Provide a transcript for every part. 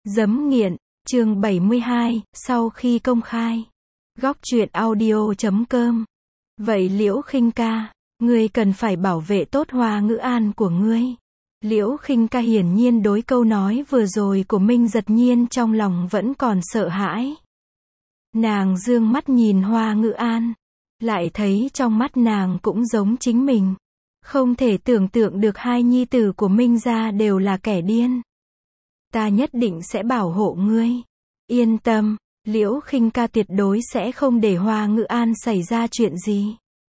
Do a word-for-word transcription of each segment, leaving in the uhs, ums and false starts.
Giấm nghiện, chương bảy mươi hai, sau khi công khai. Góc truyện audio chấm com. Vậy Liễu Khinh ca, ngươi cần phải bảo vệ tốt Hoa Ngữ An của ngươi. Liễu Khinh ca hiển nhiên đối câu nói vừa rồi của Minh Giật Nhiên trong lòng vẫn còn sợ hãi. Nàng dương mắt nhìn Hoa Ngữ An, lại thấy trong mắt nàng cũng giống chính mình. Không thể tưởng tượng được hai nhi tử của Minh gia đều là kẻ điên. Ta nhất định sẽ bảo hộ ngươi. Yên tâm, Liễu Khinh ca tuyệt đối sẽ không để Hoa Ngữ An xảy ra chuyện gì.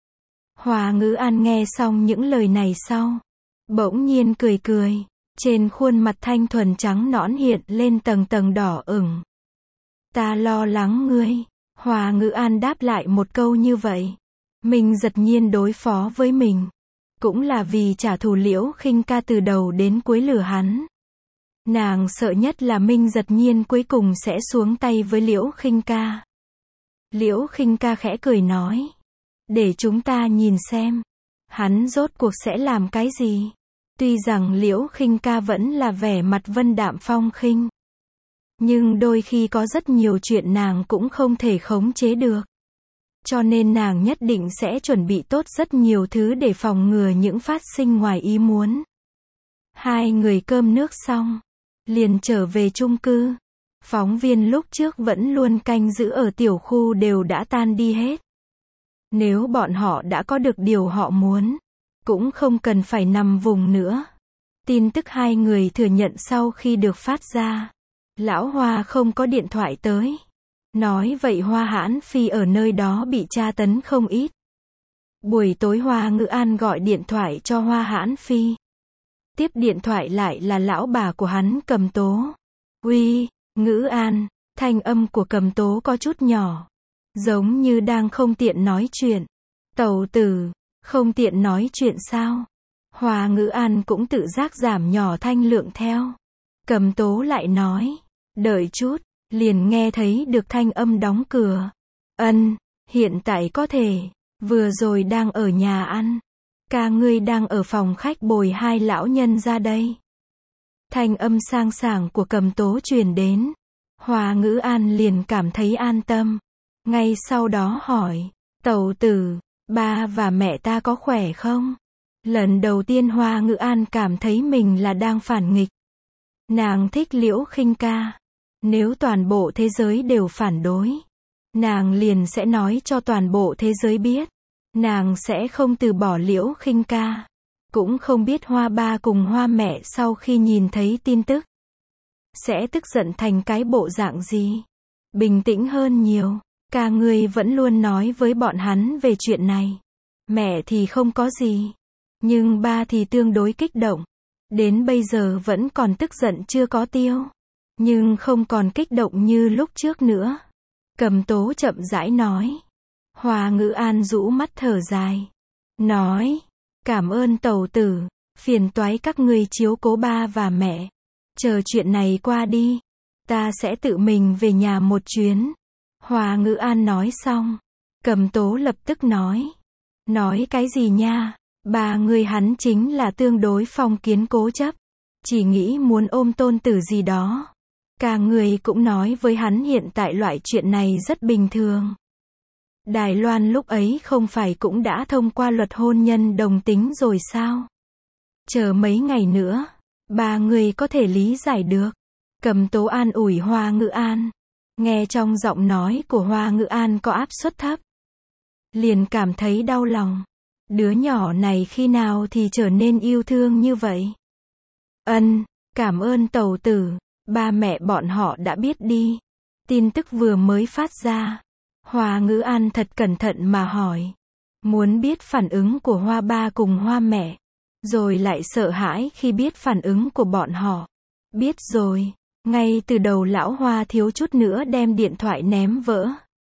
Hoa Ngữ An nghe xong những lời này sau, bỗng nhiên cười cười, trên khuôn mặt thanh thuần trắng nõn hiện lên tầng tầng đỏ ửng. Ta lo lắng ngươi. Hoa Ngữ An đáp lại một câu như vậy. Minh Giật Nhiên đối phó với mình, cũng là vì trả thù Liễu Khinh ca từ đầu đến cuối lừa hắn. Nàng sợ nhất là Minh Giật Nhiên cuối cùng sẽ xuống tay với Liễu Khinh ca. Liễu Khinh ca khẽ cười nói, để chúng ta nhìn xem, hắn rốt cuộc sẽ làm cái gì. Tuy rằng Liễu Khinh ca vẫn là vẻ mặt vân đạm phong khinh, nhưng đôi khi có rất nhiều chuyện nàng cũng không thể khống chế được. Cho nên nàng nhất định sẽ chuẩn bị tốt rất nhiều thứ để phòng ngừa những phát sinh ngoài ý muốn. Hai người cơm nước xong, liền trở về chung cư. Phóng viên lúc trước vẫn luôn canh giữ ở tiểu khu đều đã tan đi hết. Nếu bọn họ đã có được điều họ muốn, cũng không cần phải nằm vùng nữa. Tin tức hai người thừa nhận sau khi được phát ra, lão Hoa không có điện thoại tới. Nói vậy Hoa Hãn Phi ở nơi đó bị tra tấn không ít. Buổi tối Hoa Ngữ An gọi điện thoại cho Hoa Hãn Phi. Tiếp điện thoại lại là lão bà của hắn Cầm Tố. Uy, Ngữ An, thanh âm của Cầm Tố có chút nhỏ, giống như đang không tiện nói chuyện. Tẩu tử, không tiện nói chuyện sao? Hoa Ngữ An cũng tự giác giảm nhỏ thanh lượng theo. Cầm Tố lại nói, đợi chút, liền nghe thấy được thanh âm đóng cửa. Ân, hiện tại có thể, vừa rồi đang ở nhà ăn. Ca ngươi đang ở phòng khách bồi hai lão nhân ra đây. Thanh âm sang sảng của Cầm Tố truyền đến. Hoa Ngữ An liền cảm thấy an tâm. Ngay sau đó hỏi, tẩu tử, ba và mẹ ta có khỏe không? Lần đầu tiên Hoa Ngữ An cảm thấy mình là đang phản nghịch. Nàng thích Liễu Khinh ca. Nếu toàn bộ thế giới đều phản đối, nàng liền sẽ nói cho toàn bộ thế giới biết. Nàng sẽ không từ bỏ Liễu Khinh ca. Cũng không biết Hoa ba cùng Hoa mẹ sau khi nhìn thấy tin tức, sẽ tức giận thành cái bộ dạng gì. Bình tĩnh hơn nhiều. Ca ngươi vẫn luôn nói với bọn hắn về chuyện này. Mẹ thì không có gì. Nhưng ba thì tương đối kích động. Đến bây giờ vẫn còn tức giận chưa có tiêu. Nhưng không còn kích động như lúc trước nữa. Cầm Tố chậm rãi nói. Hoa Ngữ An rũ mắt thở dài. Nói, cảm ơn tẩu tử, phiền toái các ngươi chiếu cố ba và mẹ. Chờ chuyện này qua đi, ta sẽ tự mình về nhà một chuyến. Hoa Ngữ An nói xong, Cầm Tố lập tức nói. Nói cái gì nha, ba người hắn chính là tương đối phong kiến cố chấp. Chỉ nghĩ muốn ôm tôn tử gì đó. Cả người cũng nói với hắn hiện tại loại chuyện này rất bình thường. Đài Loan lúc ấy không phải cũng đã thông qua luật hôn nhân đồng tính rồi sao? Chờ mấy ngày nữa, ba người có thể lý giải được. Cầm Tố an ủi Hoa Ngữ An. Nghe trong giọng nói của Hoa Ngữ An có áp suất thấp, liền cảm thấy đau lòng. Đứa nhỏ này khi nào thì trở nên yêu thương như vậy? Ân, cảm ơn tẩu tử, ba mẹ bọn họ đã biết đi. Tin tức vừa mới phát ra. Hoa Ngữ An thật cẩn thận mà hỏi. Muốn biết phản ứng của Hoa ba cùng Hoa mẹ. Rồi lại sợ hãi khi biết phản ứng của bọn họ. Biết rồi, ngay từ đầu lão Hoa thiếu chút nữa đem điện thoại ném vỡ.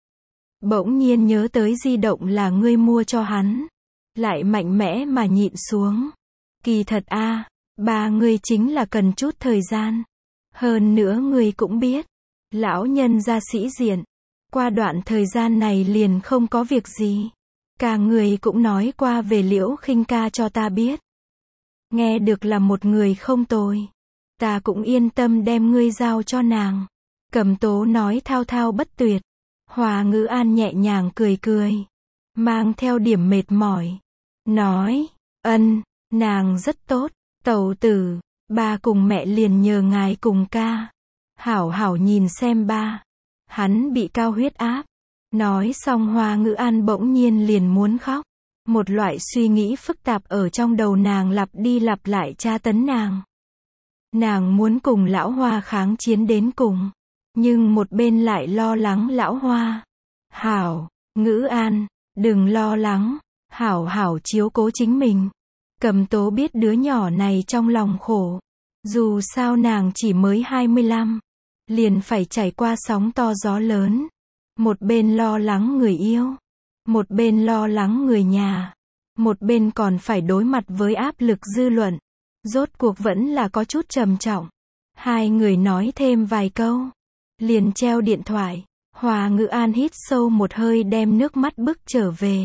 Bỗng nhiên nhớ tới di động là ngươi mua cho hắn. Lại mạnh mẽ mà nhịn xuống. Kỳ thật a, à, ba ngươi chính là cần chút thời gian. Hơn nữa ngươi cũng biết, lão nhân gia sĩ diện. Qua đoạn thời gian này liền không có việc gì. Cả người cũng nói qua về Liễu Khinh ca cho ta biết. Nghe được là một người không tồi. ta cũng yên tâm đem ngươi giao cho nàng. Cầm Tố nói thao thao bất tuyệt. Hòa Ngữ An nhẹ nhàng cười cười, mang theo điểm mệt mỏi, nói, ân, nàng rất tốt, tẩu tử, ba cùng mẹ liền nhờ ngài cùng ca. Hảo hảo nhìn xem ba. Hắn bị cao huyết áp. Nói xong Hòa Ngữ An bỗng nhiên liền muốn khóc. Một loại suy nghĩ phức tạp ở trong đầu nàng lặp đi lặp lại tra tấn nàng. Nàng muốn cùng lão Hoa kháng chiến đến cùng. Nhưng một bên lại lo lắng lão Hoa. Hảo, Ngữ An, đừng lo lắng. Hảo hảo chiếu cố chính mình. Cầm Tố biết đứa nhỏ này trong lòng khổ. Dù sao nàng chỉ mới hai mươi lăm. Liền phải trải qua sóng to gió lớn. Một bên lo lắng người yêu. Một bên lo lắng người nhà. Một bên còn phải đối mặt với áp lực dư luận. Rốt cuộc vẫn là có chút trầm trọng. Hai người nói thêm vài câu. Liền treo điện thoại. Hòa Ngữ An hít sâu một hơi đem nước mắt bức trở về.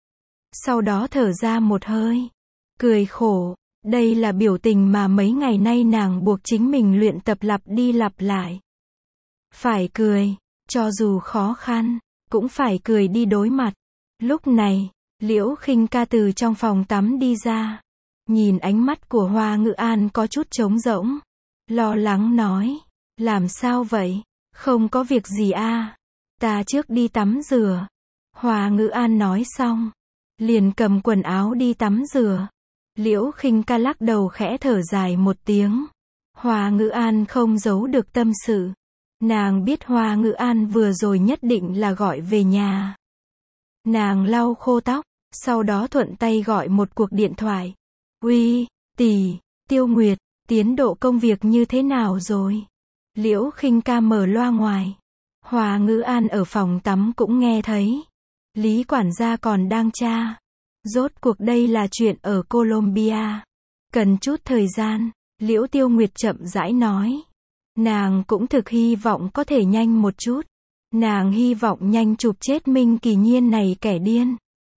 Sau đó thở ra một hơi. Cười khổ. Đây là biểu tình mà mấy ngày nay nàng buộc chính mình luyện tập lặp đi lặp lại. Phải cười. Cho dù khó khăn. Cũng phải cười đi đối mặt. Lúc này, Liễu Khinh Ca từ trong phòng tắm đi ra. Nhìn ánh mắt của Hòa Ngữ An có chút trống rỗng. Lo lắng nói. Làm sao vậy? Không có việc gì à? Ta trước đi tắm rửa. Hòa Ngữ An nói xong. Liền cầm quần áo đi tắm rửa. Liễu Khinh Ca lắc đầu khẽ thở dài một tiếng. Hòa Ngữ An không giấu được tâm sự. Nàng biết Hòa Ngữ An vừa rồi nhất định là gọi về nhà. Nàng lau khô tóc, sau đó thuận tay gọi một cuộc điện thoại. Uy, tỷ, Tiêu Nguyệt, tiến độ công việc như thế nào rồi? Liễu Khinh Ca mở loa ngoài. Hòa Ngữ An ở phòng tắm cũng nghe thấy. Lý quản gia còn đang tra. Rốt cuộc đây là chuyện ở Colombia. Cần chút thời gian, Liễu Tiêu Nguyệt chậm rãi nói. Nàng cũng thực hy vọng có thể nhanh một chút. Nàng hy vọng nhanh chụp chết Minh Kỳ Nhiên này kẻ điên.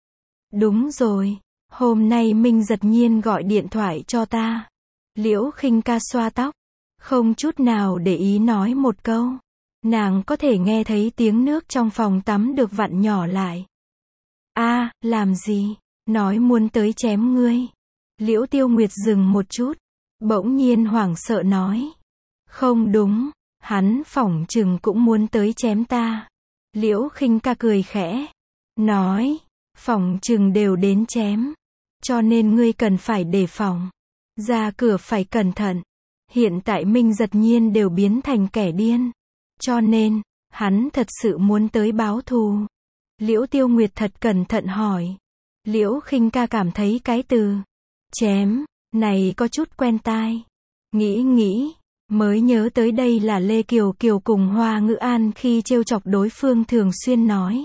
Đúng rồi, hôm nay Minh Giật Nhiên gọi điện thoại cho ta. Liễu Khinh Ca xoa tóc, không chút nào để ý nói một câu. Nàng có thể nghe thấy tiếng nước trong phòng tắm được vặn nhỏ lại. A, làm gì? Nói muốn tới chém ngươi. Liễu Tiêu Nguyệt dừng một chút, bỗng nhiên hoảng sợ nói. Không đúng, hắn phỏng chừng cũng muốn tới chém ta. Liễu Khinh Ca cười khẽ, nói, phỏng chừng đều đến chém. Cho nên ngươi cần phải đề phòng. Ra cửa phải cẩn thận. Hiện tại Minh Giật Nhiên đều biến thành kẻ điên. Cho nên, hắn thật sự muốn tới báo thù. Liễu Tiêu Nguyệt thật cẩn thận hỏi. Liễu Khinh Ca cảm thấy cái từ chém này có chút quen tai. Nghĩ nghĩ, mới nhớ tới đây là Lê Kiều Kiều cùng Hòa Ngữ An khi trêu chọc đối phương thường xuyên nói.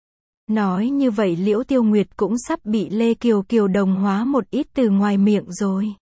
Nói như vậy Liễu Tiêu Nguyệt cũng sắp bị Lê Kiều Kiều đồng hóa một ít từ ngoài miệng rồi.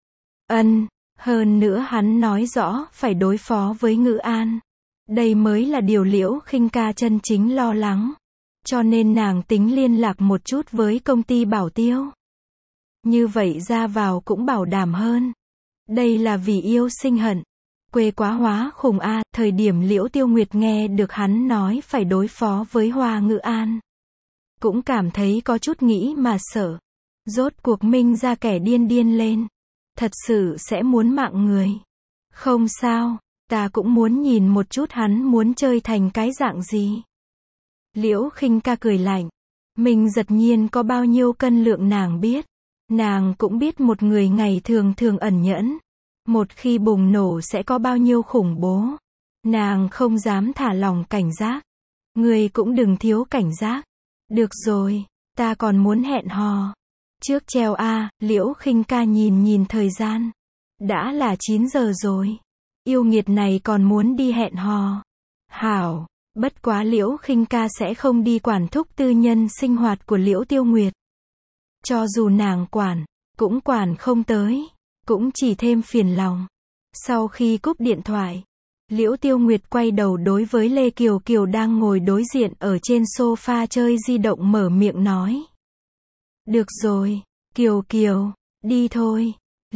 Ân, hơn nữa hắn nói rõ phải đối phó với Ngữ An. Đây mới là điều Liễu Khinh Ca chân chính lo lắng. Cho nên nàng tính liên lạc một chút với công ty bảo tiêu. Như vậy ra vào cũng bảo đảm hơn. Đây là vì yêu sinh hận. Quê quá hóa khủng a, thời điểm Liễu Tiêu Nguyệt nghe được hắn nói phải đối phó với Hòa Ngữ An. Cũng cảm thấy có chút nghĩ mà sợ. Rốt cuộc Minh ra kẻ điên điên lên. Thật sự sẽ muốn mạng người. Không sao, ta cũng muốn nhìn một chút hắn muốn chơi thành cái dạng gì. Liễu Khinh Ca cười lạnh. Minh Giật Nhiên có bao nhiêu cân lượng nàng biết. Nàng cũng biết một người ngày thường thường ẩn nhẫn. Một khi bùng nổ sẽ có bao nhiêu khủng bố. Nàng không dám thả lòng cảnh giác. Người cũng đừng thiếu cảnh giác. Được rồi, ta còn muốn hẹn hò. Trước treo a, Liễu Khinh Ca nhìn nhìn thời gian. Đã là chín giờ rồi. Yêu nghiệt này còn muốn đi hẹn hò. Hảo, bất quá Liễu Khinh Ca sẽ không đi quản thúc tư nhân sinh hoạt của Liễu Tiêu Nguyệt. Cho dù nàng quản, cũng quản không tới. Cũng chỉ thêm phiền lòng. Sau khi cúp điện thoại, Liễu Tiêu Nguyệt quay đầu đối với Lê Kiều Kiều đang ngồi đối diện ở trên sofa chơi di động mở miệng nói. Được rồi, Kiều Kiều, đi thôi.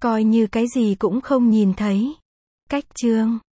Coi như cái gì cũng không nhìn thấy. Cách chương